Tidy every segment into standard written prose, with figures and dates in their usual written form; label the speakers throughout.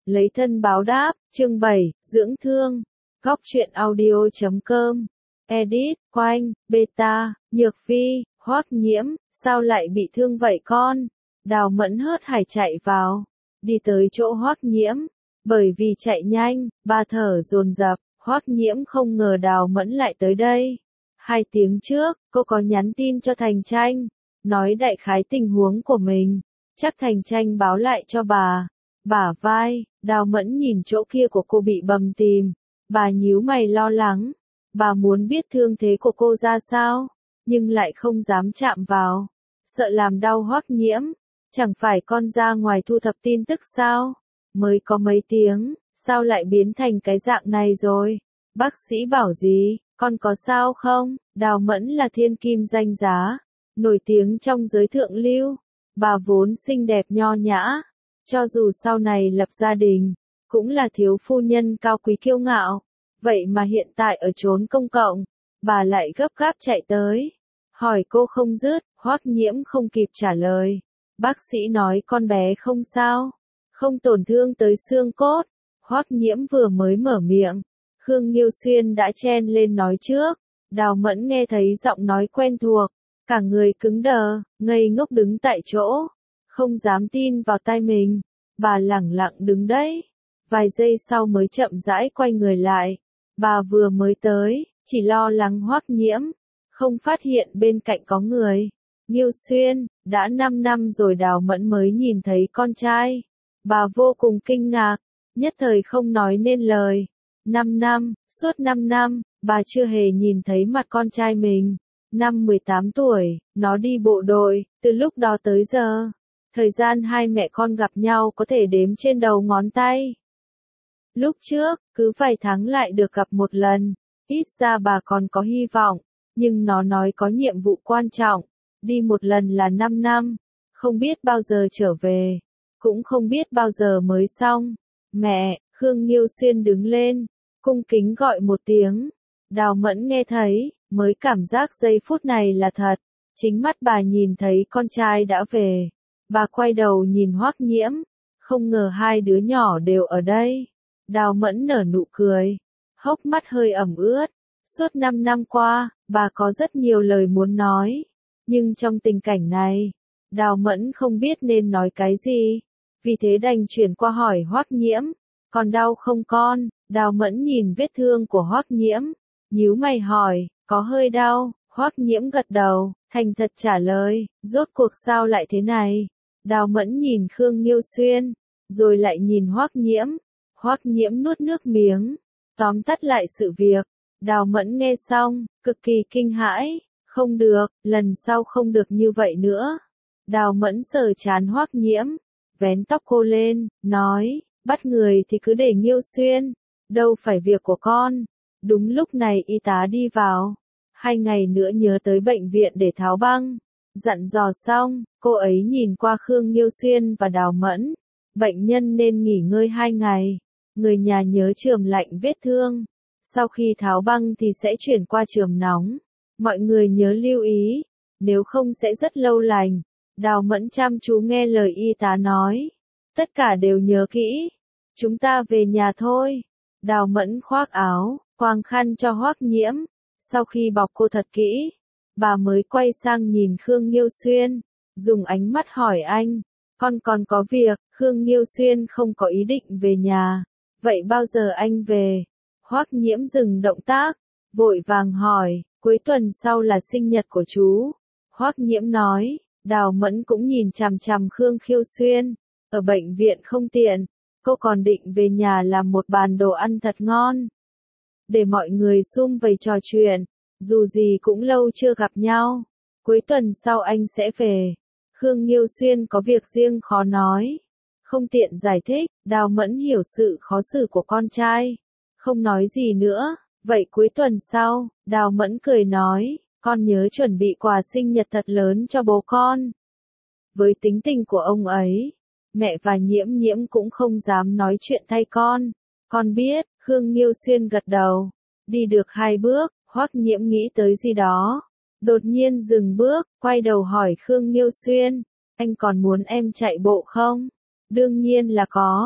Speaker 1: Lấy thân báo đáp, chương 7, dưỡng thương. Góc truyện audio.com. Edit, Quanh, Beta, Nhược Vi, Hoắc Nhiễm, sao lại bị thương vậy con? Đào Mẫn hớt hải chạy vào, đi tới chỗ Hoắc Nhiễm. Bởi vì chạy nhanh, bà thở dồn dập, Hoắc Nhiễm không ngờ Đào Mẫn lại tới đây. 2 tiếng trước, cô có nhắn tin cho Thành Tranh, nói đại khái tình huống của mình. Chắc Thành Tranh báo lại cho bà. Bả vai, Đào Mẫn nhìn chỗ kia của cô bị bầm tím. Bà nhíu mày lo lắng. Bà muốn biết thương thế của cô ra sao, nhưng lại không dám chạm vào. Sợ làm đau Hoắc Nhiễm. Chẳng phải con ra ngoài thu thập tin tức sao? Mới có mấy tiếng, sao lại biến thành cái dạng này rồi? Bác sĩ bảo gì? Con có sao không? Đào Mẫn là thiên kim danh giá, nổi tiếng trong giới thượng lưu. Bà vốn xinh đẹp nho nhã, cho dù sau này lập gia đình, cũng là thiếu phu nhân cao quý kiêu ngạo. Vậy mà hiện tại ở chốn công cộng, bà lại gấp gáp chạy tới. Hỏi cô không dứt, Hoắc Nhiễm không kịp trả lời. Bác sĩ nói con bé không sao, không tổn thương tới xương cốt. Hoắc Nhiễm vừa mới mở miệng, Khương Nghiêu Xuyên đã chen lên nói trước. Đào Mẫn nghe thấy giọng nói quen thuộc, cả người cứng đờ, ngây ngốc đứng tại chỗ, không dám tin vào tai mình. Bà lẳng lặng đứng đấy, vài giây sau mới chậm rãi quay người lại. Bà vừa mới tới, chỉ lo lắng Hoắc Nhiễm, không phát hiện bên cạnh có người. Nghiêu Xuyên, đã 5 năm rồi Đào Mẫn mới nhìn thấy con trai. Bà vô cùng kinh ngạc, nhất thời không nói nên lời. 5 năm, suốt 5 năm, bà chưa hề nhìn thấy mặt con trai mình. Năm 18 tuổi, nó đi bộ đội, từ lúc đó tới giờ. Thời gian hai mẹ con gặp nhau có thể đếm trên đầu ngón tay. Lúc trước, cứ vài tháng lại được gặp một lần, ít ra bà còn có hy vọng, nhưng nó nói có nhiệm vụ quan trọng, đi một lần là 5 năm, không biết bao giờ trở về, cũng không biết bao giờ mới xong. Mẹ, Khương Nghiêu Xuyên đứng lên, cung kính gọi một tiếng. Đào Mẫn nghe thấy, mới cảm giác giây phút này là thật, chính mắt bà nhìn thấy con trai đã về. Bà quay đầu nhìn Hoắc Nhiễm, không ngờ hai đứa nhỏ đều ở đây. Đào Mẫn nở nụ cười, hốc mắt hơi ẩm ướt. Suốt 5 năm qua, bà có rất nhiều lời muốn nói, nhưng trong tình cảnh này, Đào Mẫn không biết nên nói cái gì, vì thế đành chuyển qua hỏi Hoắc Nhiễm, còn đau không con? Đào Mẫn nhìn vết thương của Hoắc Nhiễm, nhíu mày hỏi, có hơi đau? Hoắc Nhiễm gật đầu, thành thật trả lời, rốt cuộc sao lại thế này? Đào Mẫn nhìn Khương Nghiêu Xuyên, rồi lại nhìn Hoắc Nhiễm. Hoắc Nhiễm nuốt nước miếng, tóm tắt lại sự việc. Đào Mẫn nghe xong, cực kỳ kinh hãi, không được, lần sau không được như vậy nữa. Đào Mẫn sờ trán Hoắc Nhiễm, vén tóc cô lên, nói, bắt người thì cứ để Nghiêu Xuyên, đâu phải việc của con. Đúng lúc này y tá đi vào, 2 ngày nữa nhớ tới bệnh viện để tháo băng. Dặn dò xong, cô ấy nhìn qua Khương Nghiêu Xuyên và Đào Mẫn, bệnh nhân nên nghỉ ngơi 2 ngày, người nhà nhớ chườm lạnh vết thương. Sau khi tháo băng thì sẽ chuyển qua chườm nóng. Mọi người nhớ lưu ý, nếu không sẽ rất lâu lành. Đào Mẫn chăm chú nghe lời y tá nói. Tất cả đều nhớ kỹ. Chúng ta về nhà thôi. Đào Mẫn khoác áo, quàng khăn cho Hoắc Nhiễm. Sau khi bọc cô thật kỹ, bà mới quay sang nhìn Khương Nghiêu Xuyên, dùng ánh mắt hỏi anh, con còn có việc. Khương Nghiêu Xuyên không có ý định về nhà. Vậy bao giờ anh về? Hoắc Nhiễm dừng động tác, vội vàng hỏi, cuối tuần sau là sinh nhật của chú. Hoắc Nhiễm nói. Đào Mẫn cũng nhìn chằm chằm Khương Nghiêu Xuyên, ở bệnh viện không tiện, cô còn định về nhà làm một bàn đồ ăn thật ngon, để mọi người sum vầy trò chuyện, dù gì cũng lâu chưa gặp nhau. Cuối tuần sau anh sẽ về. Khương Nghiêu Xuyên có việc riêng khó nói, không tiện giải thích. Đào Mẫn hiểu sự khó xử của con trai, không nói gì nữa. Vậy cuối tuần sau, Đào Mẫn cười nói, con nhớ chuẩn bị quà sinh nhật thật lớn cho bố con. Với tính tình của ông ấy, mẹ và Nhiễm Nhiễm cũng không dám nói chuyện thay con. Con biết. Khương Nghiêu Xuyên gật đầu. Đi được 2 bước, Hoắc Nhiễm nghĩ tới gì đó, đột nhiên dừng bước, quay đầu hỏi Khương Nghiêu Xuyên, anh còn muốn em chạy bộ không? Đương nhiên là có.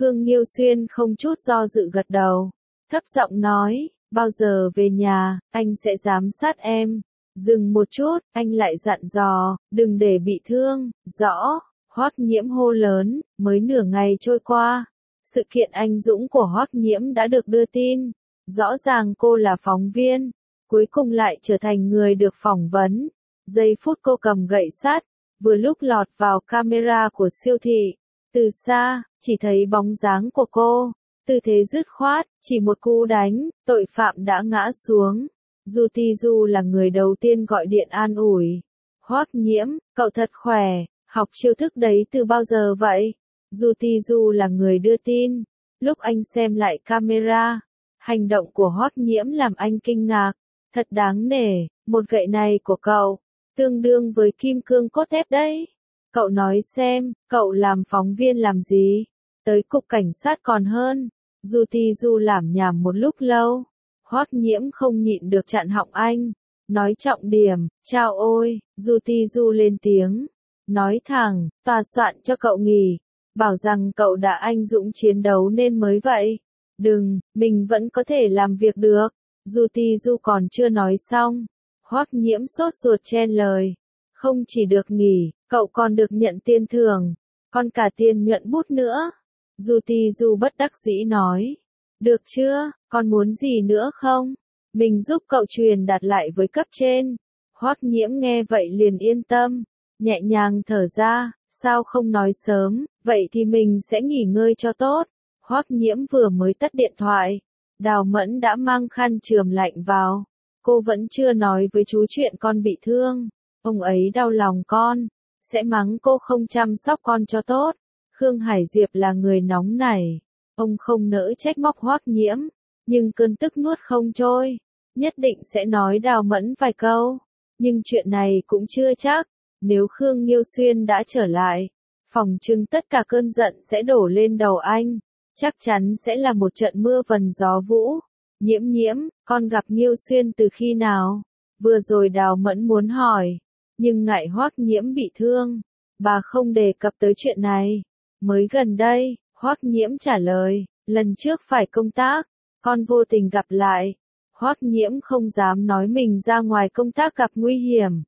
Speaker 1: Khương Nghiêu Xuyên không chút do dự gật đầu, thấp giọng nói, bao giờ về nhà, anh sẽ giám sát em. Dừng một chút, anh lại dặn dò, đừng để bị thương, rõ. Hoắc Nhiễm hô lớn, mới nửa ngày trôi qua. Sự kiện anh dũng của Hoắc Nhiễm đã được đưa tin. Rõ ràng cô là phóng viên, cuối cùng lại trở thành người được phỏng vấn. Giây phút cô cầm gậy sắt, vừa lúc lọt vào camera của siêu thị. Từ xa, chỉ thấy bóng dáng của cô. Tư thế dứt khoát, chỉ một cú đánh, tội phạm đã ngã xuống. Du Ti Du là người đầu tiên gọi điện an ủi. Hoắc Nhiễm, cậu thật khỏe, học chiêu thức đấy từ bao giờ vậy? Du Ti Du là người đưa tin. Lúc anh xem lại camera, hành động của Hoắc Nhiễm làm anh kinh ngạc. Thật đáng nể, một gậy này của cậu, tương đương với kim cương cốt thép đấy. Cậu nói xem, cậu làm phóng viên làm gì? Tới cục cảnh sát còn hơn. Du Ti Du lảm nhảm một lúc lâu. Hoắc Nhiễm không nhịn được chặn họng anh. Nói trọng điểm, chao ôi, Du Ti Du lên tiếng. Nói thẳng, tòa soạn cho cậu nghỉ. Bảo rằng cậu đã anh dũng chiến đấu nên mới vậy. Đừng, mình vẫn có thể làm việc được. Du Ti Du còn chưa nói xong. Hoắc Nhiễm sốt ruột chen lời. Không chỉ được nghỉ, cậu còn được nhận tiền thưởng. Còn cả tiền nhuận bút nữa. Du Ti Du bất đắc dĩ nói. Được chưa, con muốn gì nữa không? Mình giúp cậu truyền đạt lại với cấp trên. Hoắc Nhiễm nghe vậy liền yên tâm. Nhẹ nhàng thở ra, sao không nói sớm, vậy thì mình sẽ nghỉ ngơi cho tốt. Hoắc Nhiễm vừa mới tắt điện thoại. Đào Mẫn đã mang khăn chườm lạnh vào. Cô vẫn chưa nói với chú chuyện con bị thương. Ông ấy đau lòng con, sẽ mắng cô không chăm sóc con cho tốt. Khương Hải Diệp là người nóng nảy. Ông không nỡ trách móc Hoắc Nhiễm, nhưng cơn tức nuốt không trôi. Nhất định sẽ nói Đào Mẫn vài câu. Nhưng chuyện này cũng chưa chắc. Nếu Khương Nghiêu Xuyên đã trở lại, phỏng chừng tất cả cơn giận sẽ đổ lên đầu anh. Chắc chắn sẽ là một trận mưa vần gió vũ. Nhiễm Nhiễm, con gặp Nghiêu Xuyên từ khi nào? Vừa rồi Đào Mẫn muốn hỏi, nhưng ngại Hoắc Nhiễm bị thương, bà không đề cập tới chuyện này. Mới gần đây, Hoắc Nhiễm trả lời, lần trước phải công tác, con vô tình gặp lại. Hoắc Nhiễm không dám nói mình ra ngoài công tác gặp nguy hiểm.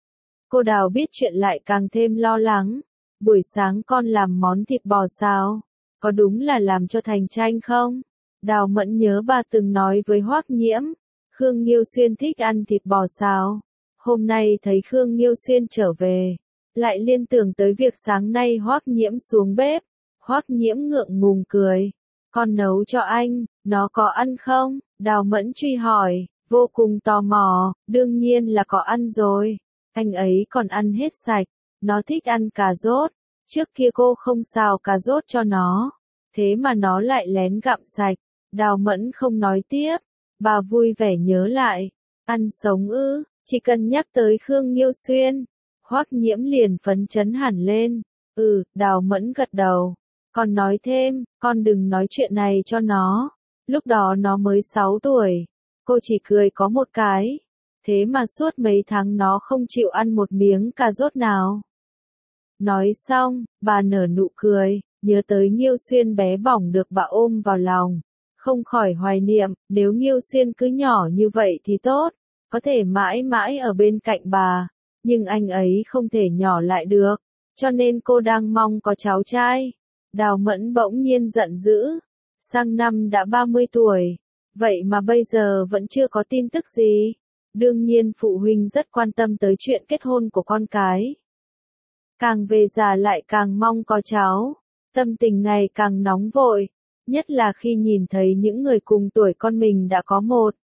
Speaker 1: Cô Đào biết chuyện lại càng thêm lo lắng. Buổi sáng con làm món thịt bò xào, có đúng là làm cho thành tranh không? Đào Mẫn nhớ bà từng nói với Hoắc Nhiễm, Khương Nghiêu Xuyên thích ăn thịt bò xào. Hôm nay thấy Khương Nghiêu Xuyên trở về, lại liên tưởng tới việc sáng nay Hoắc Nhiễm xuống bếp. Hoắc Nhiễm ngượng ngùng cười. Con nấu cho anh, nó có ăn không? Đào Mẫn truy hỏi, vô cùng tò mò, đương nhiên là có ăn rồi. Anh ấy còn ăn hết sạch, nó thích ăn cà rốt. Trước kia cô không xào cà rốt cho nó, thế mà nó lại lén gặm sạch. Đào Mẫn không nói tiếp, bà vui vẻ nhớ lại. Ăn sống ư, chỉ cần nhắc tới Khương Nghiêu Xuyên. Hoắc Nhiễm liền phấn chấn hẳn lên. Đào Mẫn gật đầu. Còn nói thêm, con đừng nói chuyện này cho nó. Lúc đó nó mới 6 tuổi. Cô chỉ cười có một cái. Thế mà suốt mấy tháng nó không chịu ăn một miếng cà rốt nào. Nói xong, bà nở nụ cười, nhớ tới Nghiêu Xuyên bé bỏng được bà ôm vào lòng. Không khỏi hoài niệm, nếu Nghiêu Xuyên cứ nhỏ như vậy thì tốt, có thể mãi mãi ở bên cạnh bà. Nhưng anh ấy không thể nhỏ lại được, cho nên cô đang mong có cháu trai. Đào Mẫn bỗng nhiên giận dữ. Sang năm đã 30 tuổi, vậy mà bây giờ vẫn chưa có tin tức gì. Đương nhiên phụ huynh rất quan tâm tới chuyện kết hôn của con cái. Càng về già lại càng mong có cháu, tâm tình ngày càng nóng vội, nhất là khi nhìn thấy những người cùng tuổi con mình đã có 1,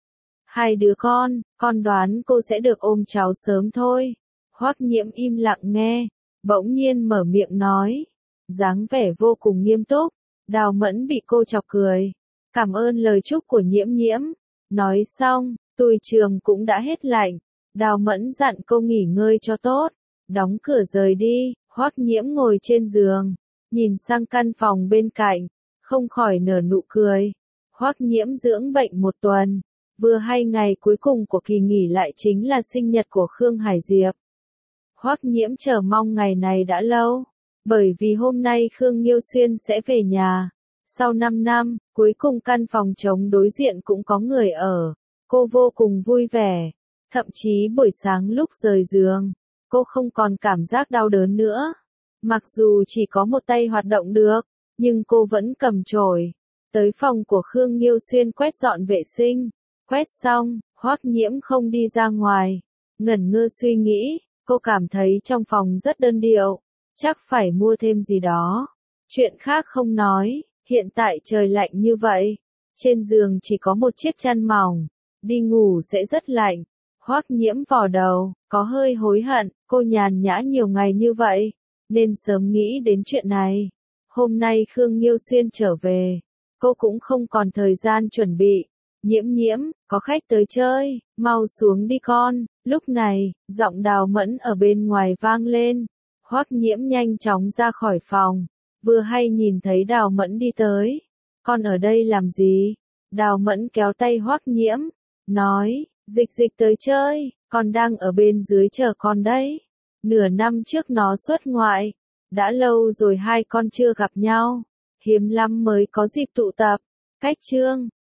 Speaker 1: 2 đứa con đoán cô sẽ được ôm cháu sớm thôi. Hoắc Nhiễm im lặng nghe, bỗng nhiên mở miệng nói, dáng vẻ vô cùng nghiêm túc. Đào Mẫn bị cô chọc cười. Cảm ơn lời chúc của Nhiễm Nhiễm. Nói xong, tui trường cũng đã hết lạnh. Đào Mẫn dặn cô nghỉ ngơi cho tốt. Đóng cửa rời đi, Hoắc Nhiễm ngồi trên giường, nhìn sang căn phòng bên cạnh, không khỏi nở nụ cười. Hoắc Nhiễm dưỡng bệnh 1 tuần, vừa hay ngày cuối cùng của kỳ nghỉ lại chính là sinh nhật của Khương Hải Diệp. Hoắc Nhiễm chờ mong ngày này đã lâu. Bởi vì hôm nay Khương Nghiêu Xuyên sẽ về nhà. Sau 5 năm, cuối cùng căn phòng trống đối diện cũng có người ở. Cô vô cùng vui vẻ. Thậm chí buổi sáng lúc rời giường, cô không còn cảm giác đau đớn nữa. Mặc dù chỉ có một tay hoạt động được, nhưng cô vẫn cầm chổi. Tới phòng của Khương Nghiêu Xuyên quét dọn vệ sinh. Quét xong, Hoắc Nhiễm không đi ra ngoài. Ngẩn ngơ suy nghĩ, cô cảm thấy trong phòng rất đơn điệu. Chắc phải mua thêm gì đó. Chuyện khác không nói, hiện tại trời lạnh như vậy. Trên giường chỉ có một chiếc chăn mỏng. Đi ngủ sẽ rất lạnh. Hoắc Nhiễm vò đầu, có hơi hối hận, cô nhàn nhã nhiều ngày như vậy, nên sớm nghĩ đến chuyện này. Hôm nay Khương Nghiêu Xuyên trở về, cô cũng không còn thời gian chuẩn bị. Nhiễm nhiễm, có khách tới chơi, mau xuống đi con. Lúc này, giọng Đào Mẫn ở bên ngoài vang lên. Hoắc Nhiễm nhanh chóng ra khỏi phòng, vừa hay nhìn thấy Đào Mẫn đi tới. Con ở đây làm gì? Đào Mẫn kéo tay Hoắc Nhiễm, nói, Dịch Dịch tới chơi, con đang ở bên dưới chờ con đấy. Nửa năm trước nó xuất ngoại, đã lâu rồi hai con chưa gặp nhau, hiếm lắm mới có dịp tụ tập. Cách chương